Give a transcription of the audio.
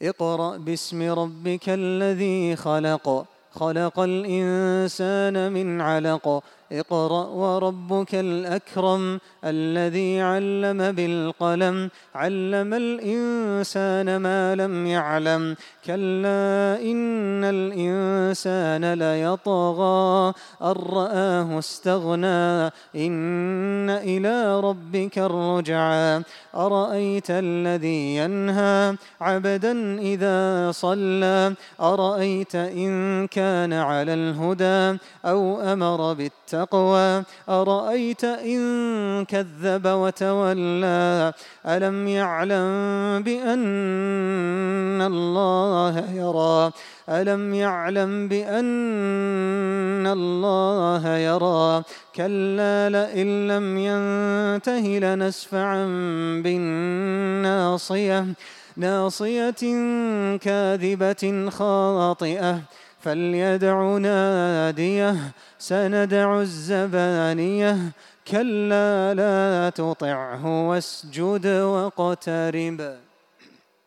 اقرأ باسم ربك الذي خلق، خلق الإنسان من علق. اقرأ وربك الأكرم الذي علم بالقلم، علم الإنسان ما لم يعلم. كلا إن الإنسان ليطغى أن رآه استغنى، إن إلى ربك الرجعى. أرأيت الذي ينهى عبدا إذا صلى، أرأيت إن كان على الهدى أو أمر بالتقوى، أرأيت إن كذب وتولى. ألم يعلم بأن الله يرى، ألم يعلم بأن الله يرى. كلا لئن لم ينته لنسفعا بالناصية، ناصية كاذبة خاطئة، فليدع ناديه سندع الزبانية. كلا لا تطعه واسجد واقترب.